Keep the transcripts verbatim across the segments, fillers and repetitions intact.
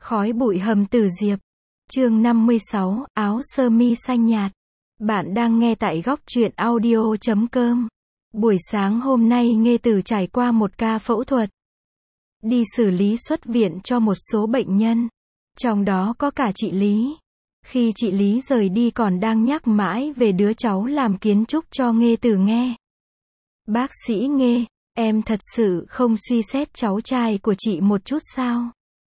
Khói bụi hầm Tử Diệp. Chương năm mươi sáu, áo sơ mi xanh nhạt. Bạn đang nghe tại góc truyện audio chấm com. Buổi sáng hôm nay Nghê Tử trải qua một ca phẫu thuật. Đi xử lý xuất viện cho một số bệnh nhân. Trong đó có cả chị Lý. Khi chị Lý rời đi còn đang nhắc mãi về đứa cháu làm kiến trúc cho Nghê Tử nghe. Bác sĩ Nghê, em thật sự không suy xét cháu trai của chị một chút sao?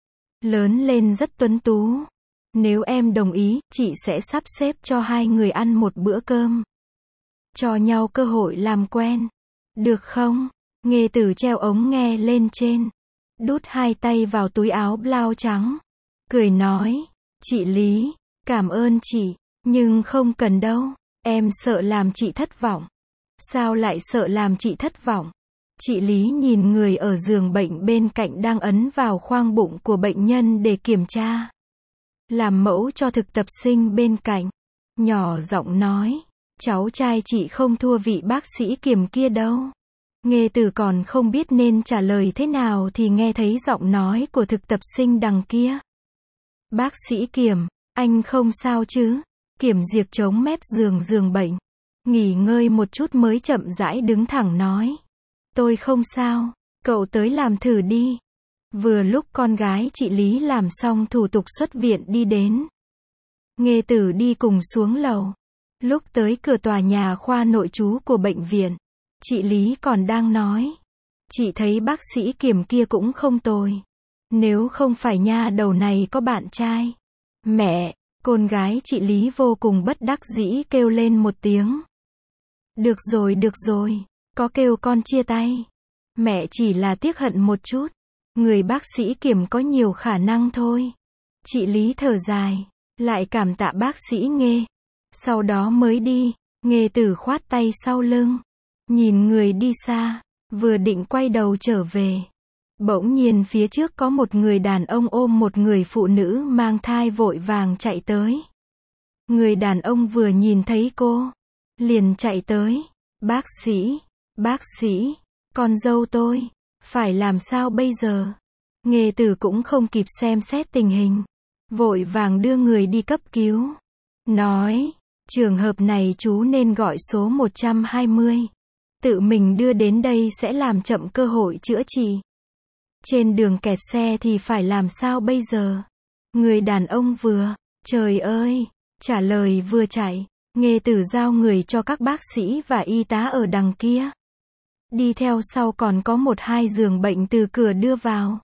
Lớn lên rất tuấn tú. Nếu em đồng ý, chị sẽ sắp xếp cho hai người ăn một bữa cơm. Cho nhau cơ hội làm quen. Được không? Nghê Tử treo ống nghe lên trên. Đút hai tay vào túi áo blau trắng. Cười nói, chị Lý, cảm ơn chị, nhưng không cần đâu. Em sợ làm chị thất vọng. Sao lại sợ làm chị thất vọng? Chị Lý nhìn người ở giường bệnh bên cạnh đang ấn vào khoang bụng của bệnh nhân để kiểm tra. Làm mẫu cho thực tập sinh bên cạnh. Nhỏ giọng nói, cháu trai chị không thua vị bác sĩ Kiềm kia đâu. Nghê Tử còn không biết nên trả lời thế nào thì nghe thấy giọng nói của thực tập sinh đằng kia. Bác sĩ Kiềm, anh không sao chứ? Kiểm Diệp chống mép giường giường bệnh. Nghỉ ngơi một chút mới chậm rãi đứng thẳng nói. Tôi không sao, cậu tới làm thử đi. Vừa lúc con gái chị Lý làm xong thủ tục xuất viện đi đến. Nghê Tử đi cùng xuống lầu. Lúc tới cửa tòa nhà khoa nội trú của bệnh viện, chị Lý còn đang nói. Chị thấy bác sĩ Kiềm kia cũng không tồi. Nếu không phải nha đầu này có bạn trai. Mẹ, con gái chị Lý vô cùng bất đắc dĩ kêu lên một tiếng. Được rồi được rồi, có kêu con chia tay. Mẹ chỉ là tiếc hận một chút. Người bác sĩ Kiềm có nhiều khả năng thôi. Chị Lý thở dài, lại cảm tạ bác sĩ Nghê. Sau đó mới đi. Nghê Tử khoát tay sau lưng. Nhìn người đi xa, vừa định quay đầu trở về. Bỗng nhiên phía trước có một người đàn ông ôm một người phụ nữ mang thai vội vàng chạy tới. Người đàn ông vừa nhìn thấy cô, liền chạy tới. Bác sĩ, bác sĩ, con dâu tôi, phải làm sao bây giờ? Nghê Tử cũng không kịp xem xét tình hình. Vội vàng đưa người đi cấp cứu. Nói, trường hợp này chú nên gọi số một trăm hai mươi. Tự mình đưa đến đây sẽ làm chậm cơ hội chữa trị. Trên đường kẹt xe thì phải làm sao bây giờ? Người đàn ông vừa, trời ơi, trả lời vừa chạy. Nghê Tử giao người cho các bác sĩ và y tá ở đằng kia. Đi theo sau còn có một hai giường bệnh từ cửa đưa vào.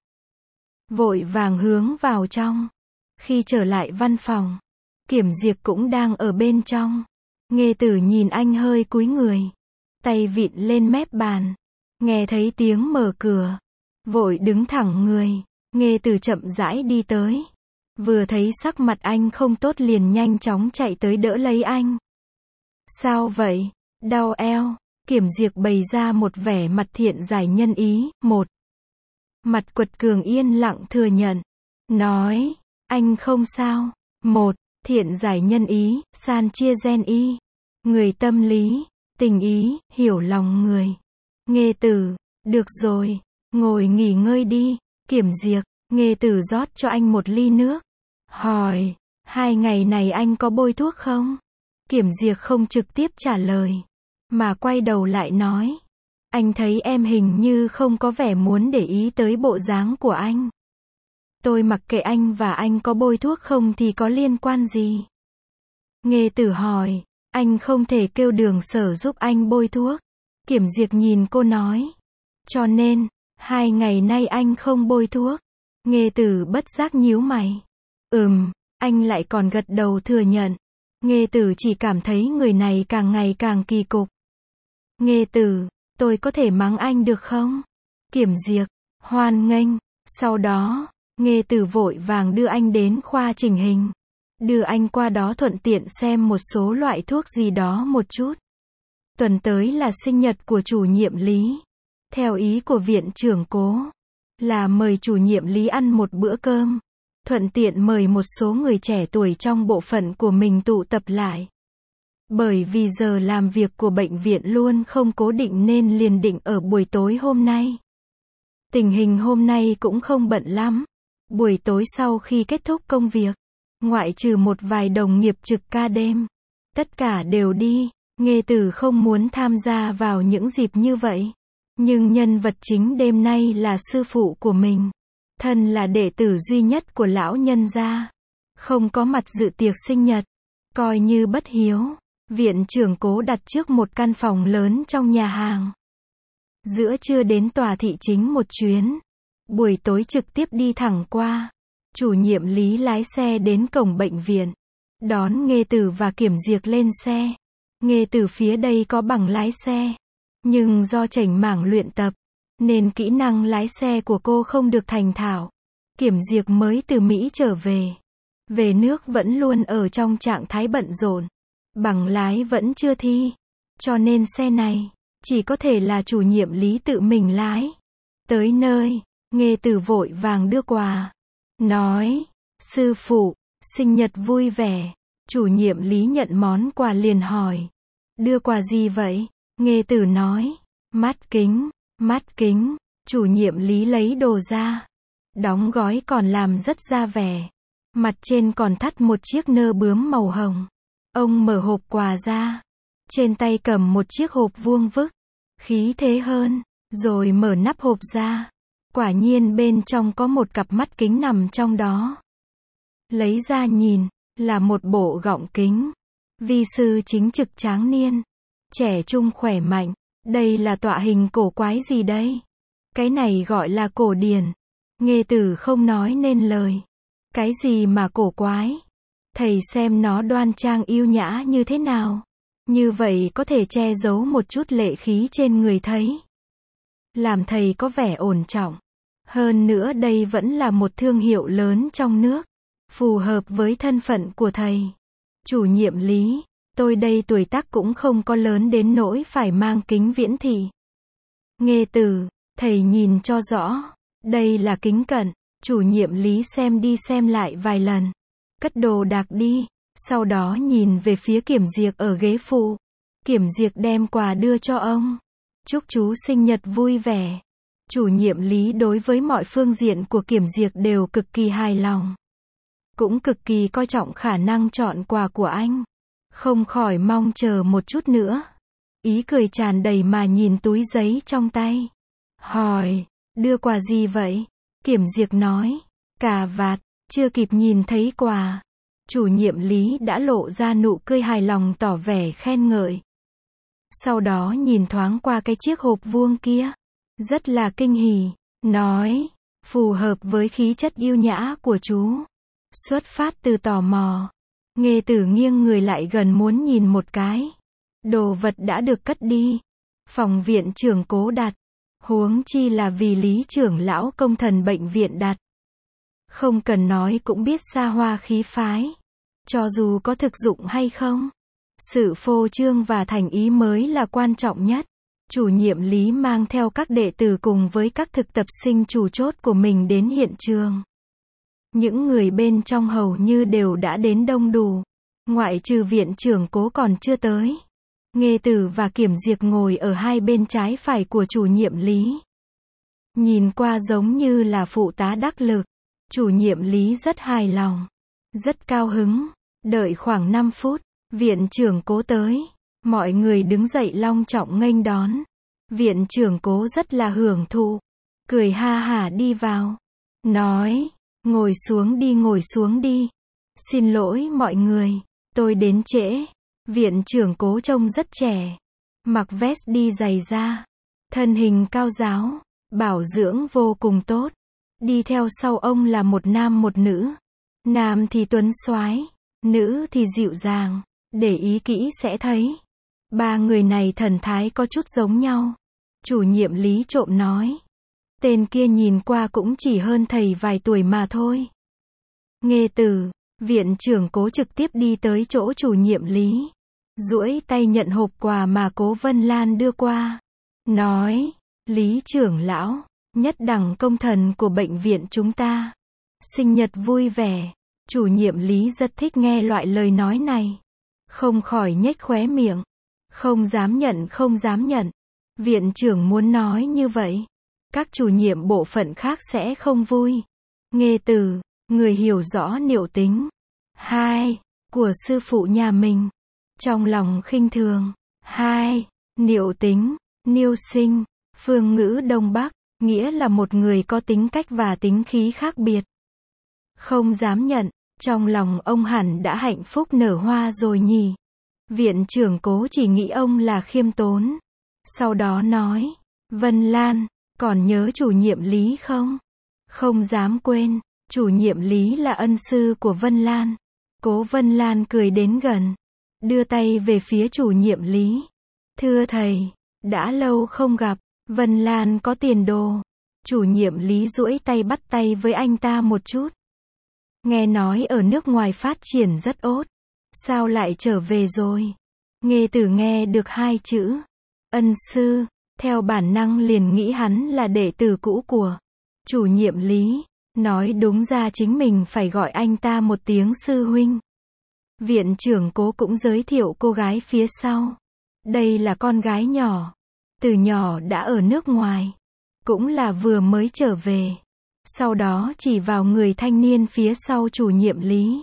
Vội vàng hướng vào trong. Khi trở lại văn phòng, Kiểm Diệp cũng đang ở bên trong. Nghê Tử nhìn anh hơi cúi người. Tay vịn lên mép bàn. Nghe thấy tiếng mở cửa. Vội đứng thẳng người. Nghê Tử chậm rãi đi tới. Vừa thấy sắc mặt anh không tốt liền nhanh chóng chạy tới đỡ lấy anh. Sao vậy? Đau eo. Kiểm Diệp bày ra một vẻ mặt thiện giải nhân ý. Một mặt quật cường yên lặng thừa nhận. Nói, anh không sao. Một, thiện giải nhân ý, san chia gen y. Người tâm lý, tình ý, hiểu lòng người. Nghê Tử, được rồi, ngồi nghỉ ngơi đi. Kiểm Diệp, Nghê Tử rót cho anh một ly nước. Hỏi, hai ngày này anh có bôi thuốc không? Kiểm Diệp không trực tiếp trả lời, mà quay đầu lại nói. Anh thấy em hình như không có vẻ muốn để ý tới bộ dáng của anh. Tôi mặc kệ anh và anh có bôi thuốc không thì có liên quan gì? Nghê Tử hỏi, anh không thể kêu Đường Sở giúp anh bôi thuốc. Kiểm Diệp nhìn cô nói. Cho nên, hai ngày nay anh không bôi thuốc. Nghê Tử bất giác nhíu mày. Ừm, anh lại còn gật đầu thừa nhận. Nghê Tử chỉ cảm thấy người này càng ngày càng kỳ cục. Nghê Tử, tôi có thể mắng anh được không? Kiểm Diệp, hoan nghênh. Sau đó, Nghê Tử vội vàng đưa anh đến khoa chỉnh hình. Đưa anh qua đó thuận tiện xem một số loại thuốc gì đó một chút. Tuần tới là sinh nhật của chủ nhiệm Lý. Theo ý của viện trưởng Cố, là mời chủ nhiệm Lý ăn một bữa cơm. Thuận tiện mời một số người trẻ tuổi trong bộ phận của mình tụ tập lại. Bởi vì giờ làm việc của bệnh viện luôn không cố định nên liền định ở buổi tối hôm nay. Tình hình hôm nay cũng không bận lắm. Buổi tối sau khi kết thúc công việc, ngoại trừ một vài đồng nghiệp trực ca đêm, tất cả đều đi. Nghê Tử không muốn tham gia vào những dịp như vậy. Nhưng nhân vật chính đêm nay là sư phụ của mình. Thân là đệ tử duy nhất của lão nhân gia. Không có mặt dự tiệc sinh nhật. Coi như bất hiếu. Viện trưởng Cố đặt trước một căn phòng lớn trong nhà hàng. Giữa trưa đến tòa thị chính một chuyến. Buổi tối trực tiếp đi thẳng qua. Chủ nhiệm Lý lái xe đến cổng bệnh viện. Đón Nghê Tử và Kiểm Diệc lên xe. Nghê Tử phía đây có bằng lái xe. Nhưng do chảnh mảng luyện tập, nên kỹ năng lái xe của cô không được thành thạo. Kiểm Diệc mới từ Mỹ trở về. Về nước vẫn luôn ở trong trạng thái bận rộn. Bằng lái vẫn chưa thi. Cho nên xe này, chỉ có thể là chủ nhiệm Lý tự mình lái. Tới nơi, Nghê Tử vội vàng đưa quà. Nói, sư phụ, sinh nhật vui vẻ. Chủ nhiệm Lý nhận món quà liền hỏi. Đưa quà gì vậy? Nghê Tử nói. Mắt kính, mắt kính. Chủ nhiệm Lý lấy đồ ra. Đóng gói còn làm rất ra vẻ. Mặt trên còn thắt một chiếc nơ bướm màu hồng. Ông mở hộp quà ra. Trên tay cầm một chiếc hộp vuông vức. Khí thế hơn. Rồi mở nắp hộp ra. Quả nhiên bên trong có một cặp mắt kính nằm trong đó. Lấy ra nhìn, là một bộ gọng kính. Vi sư chính trực tráng niên. Trẻ trung khỏe mạnh. Đây là tọa hình cổ quái gì đây? Cái này gọi là cổ điển. Nghê Tử không nói nên lời. Cái gì mà cổ quái? Thầy xem nó đoan trang yêu nhã như thế nào. Như vậy có thể che giấu một chút lệ khí trên người thấy. Làm thầy có vẻ ổn trọng. Hơn nữa đây vẫn là một thương hiệu lớn trong nước. Phù hợp với thân phận của thầy. Chủ nhiệm Lý, tôi đây tuổi tác cũng không có lớn đến nỗi phải mang kính viễn thị. Nghê Tử, thầy nhìn cho rõ. Đây là kính cận. Chủ nhiệm Lý xem đi xem lại vài lần. Cất đồ đạc đi. Sau đó nhìn về phía Kiểm Diệc ở ghế phụ. Kiểm Diệc đem quà đưa cho ông. Chúc chú sinh nhật vui vẻ. Chủ nhiệm Lý đối với mọi phương diện của Kiểm Diệc đều cực kỳ hài lòng. Cũng cực kỳ coi trọng khả năng chọn quà của anh. Không khỏi mong chờ một chút nữa. Ý cười tràn đầy mà nhìn túi giấy trong tay. Hỏi, đưa quà gì vậy? Kiểm Diệc nói, cà vạt. Chưa kịp nhìn thấy quà. Chủ nhiệm Lý đã lộ ra nụ cười hài lòng tỏ vẻ khen ngợi. Sau đó nhìn thoáng qua cái chiếc hộp vuông kia. Rất là kinh hỉ. Nói, phù hợp với khí chất yêu nhã của chú. Xuất phát từ tò mò. Nghê Tử nghiêng người lại gần muốn nhìn một cái. Đồ vật đã được cất đi. Phòng viện trưởng Cố đặt. Huống chi là vì Lý trưởng lão công thần bệnh viện đặt. Không cần nói cũng biết xa hoa khí phái. Cho dù có thực dụng hay không. Sự phô trương và thành ý mới là quan trọng nhất. Chủ nhiệm Lý mang theo các đệ tử cùng với các thực tập sinh chủ chốt của mình đến hiện trường. Những người bên trong hầu như đều đã đến đông đủ. Ngoại trừ viện trưởng Cố còn chưa tới. Nghê Tử và Kiểm Diệc ngồi ở hai bên trái phải của chủ nhiệm Lý. Nhìn qua giống như là phụ tá đắc lực. Chủ nhiệm Lý rất hài lòng. Rất cao hứng. Đợi khoảng năm phút. Viện trưởng Cố tới. Mọi người đứng dậy long trọng nghênh đón. Viện trưởng Cố rất là hưởng thụ. Cười ha hả đi vào. Nói. Ngồi xuống đi ngồi xuống đi. Xin lỗi mọi người. Tôi đến trễ. Viện trưởng Cố trông rất trẻ. Mặc vest đi giày da. Thân hình cao ráo. Bảo dưỡng vô cùng tốt. Đi theo sau ông là một nam một nữ. Nam thì tuấn soái, nữ thì dịu dàng. Để ý kỹ sẽ thấy. Ba người này thần thái có chút giống nhau. Chủ nhiệm Lý trộm nói. Tên kia nhìn qua cũng chỉ hơn thầy vài tuổi mà thôi. Nghê Tử, viện trưởng Cố trực tiếp đi tới chỗ chủ nhiệm Lý. Duỗi tay nhận hộp quà mà Cố Vân Lan đưa qua. Nói, Lý trưởng lão, nhất đẳng công thần của bệnh viện chúng ta. Sinh nhật vui vẻ. Chủ nhiệm Lý rất thích nghe loại lời nói này. Không khỏi nhếch khóe miệng. Không dám nhận không dám nhận. Viện trưởng muốn nói như vậy. Các chủ nhiệm bộ phận khác sẽ không vui. Nghê Tử, người hiểu rõ niệu tính. Hai, của sư phụ nhà mình. Trong lòng khinh thường. Hai, niệu tính, niêu sinh, phương ngữ Đông Bắc, nghĩa là một người có tính cách và tính khí khác biệt. Không dám nhận, trong lòng ông hẳn đã hạnh phúc nở hoa rồi nhỉ. Viện trưởng Cố chỉ nghĩ ông là khiêm tốn. Sau đó nói, Vân Lan, còn nhớ chủ nhiệm Lý không? Không dám quên, chủ nhiệm Lý là ân sư của Vân Lan. Cố Vân Lan cười đến gần, đưa tay về phía chủ nhiệm Lý. Thưa thầy, đã lâu không gặp, Vân Lan có tiền đồ. Chủ nhiệm Lý duỗi tay bắt tay với anh ta một chút. Nghe nói ở nước ngoài phát triển rất ốt. Sao lại trở về rồi? Nghê Tử nghe được hai chữ ân sư, theo bản năng liền nghĩ hắn là đệ tử cũ của chủ nhiệm Lý. Nói đúng ra chính mình phải gọi anh ta một tiếng sư huynh. Viện trưởng Cố cũng giới thiệu cô gái phía sau. Đây là con gái nhỏ. Từ nhỏ đã ở nước ngoài. Cũng là vừa mới trở về. Sau đó chỉ vào người thanh niên phía sau chủ nhiệm Lý.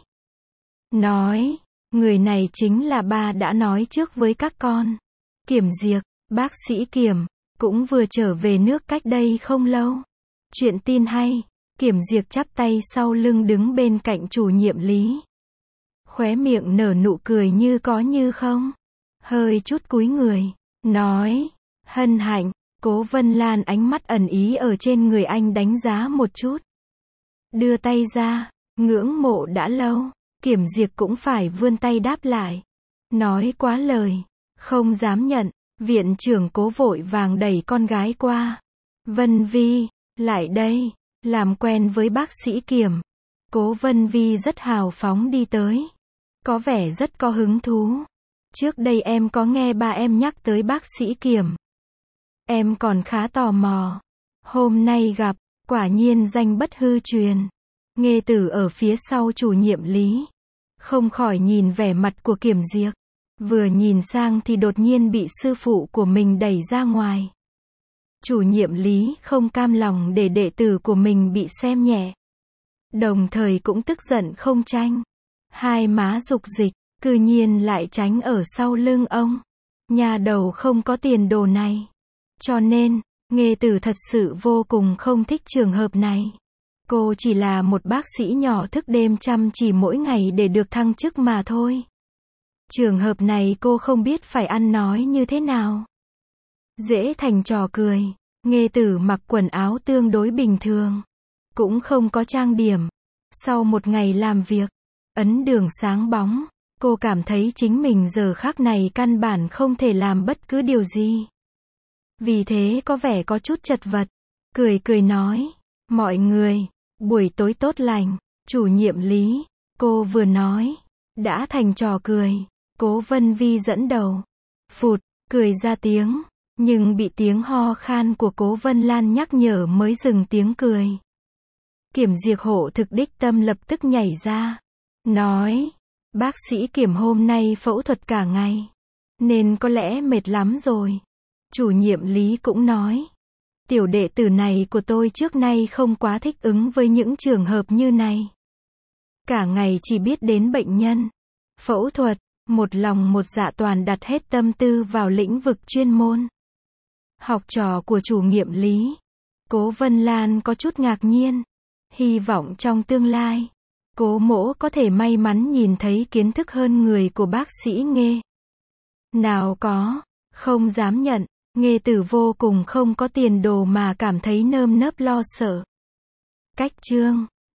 Nói, người này chính là ba đã nói trước với các con. Kiểm Diệc, bác sĩ Kiểm, cũng vừa trở về nước cách đây không lâu. Chuyện tin hay, Kiểm Diệc chắp tay sau lưng đứng bên cạnh chủ nhiệm Lý. Khóe miệng nở nụ cười như có như không. Hơi chút cúi người, nói, hân hạnh. Cố Vân Lan ánh mắt ẩn ý ở trên người anh đánh giá một chút. Đưa tay ra, ngưỡng mộ đã lâu. Kiểm Diệc cũng phải vươn tay đáp lại. Nói quá lời, không dám nhận. Viện trưởng Cố vội vàng đẩy con gái qua. Vân Vi, lại đây, làm quen với bác sĩ Kiểm. Cố Vân Vi rất hào phóng đi tới. Có vẻ rất có hứng thú. Trước đây em có nghe ba em nhắc tới bác sĩ Kiểm. Em còn khá tò mò. Hôm nay gặp, quả nhiên danh bất hư truyền. Nghê Tử ở phía sau chủ nhiệm Lý. Không khỏi nhìn vẻ mặt của Kiểm Diệc. Vừa nhìn sang thì đột nhiên bị sư phụ của mình đẩy ra ngoài. Chủ nhiệm Lý không cam lòng để đệ tử của mình bị xem nhẹ. Đồng thời cũng tức giận không tranh. Hai má rục dịch, cư nhiên lại tránh ở sau lưng ông. Nhà đầu không có tiền đồ này. Cho nên, Nghê Tử thật sự vô cùng không thích trường hợp này. Cô chỉ là một bác sĩ nhỏ thức đêm chăm chỉ mỗi ngày để được thăng chức mà thôi. Trường hợp này cô không biết phải ăn nói như thế nào. Dễ thành trò cười. Nghê Tử mặc quần áo tương đối bình thường. Cũng không có trang điểm. Sau một ngày làm việc, ấn đường sáng bóng, cô cảm thấy chính mình giờ khắc này căn bản không thể làm bất cứ điều gì. Vì thế có vẻ có chút chật vật. Cười cười nói, mọi người, buổi tối tốt lành. Chủ nhiệm Lý, cô vừa nói, đã thành trò cười. Cố Vân Vi dẫn đầu. Phụt, cười ra tiếng. Nhưng bị tiếng ho khan của Cố Vân Lan nhắc nhở mới dừng tiếng cười. Kiểm Diệc hộ thực đích tâm lập tức nhảy ra. Nói, bác sĩ Kiểm hôm nay phẫu thuật cả ngày. Nên có lẽ mệt lắm rồi. Chủ nhiệm Lý cũng nói. Tiểu đệ tử này của tôi trước nay không quá thích ứng với những trường hợp như này. Cả ngày chỉ biết đến bệnh nhân. Phẫu thuật, một lòng một dạ toàn đặt hết tâm tư vào lĩnh vực chuyên môn. Học trò của chủ nhiệm Lý. Cố Vân Lan có chút ngạc nhiên. Hy vọng trong tương lai, Cố mỗ có thể may mắn nhìn thấy kiến thức hơn người của bác sĩ Nghê. Nào có, không dám nhận. Nghê Tử vô cùng không có tiền đồ mà cảm thấy nơm nớp lo sợ. Cách chương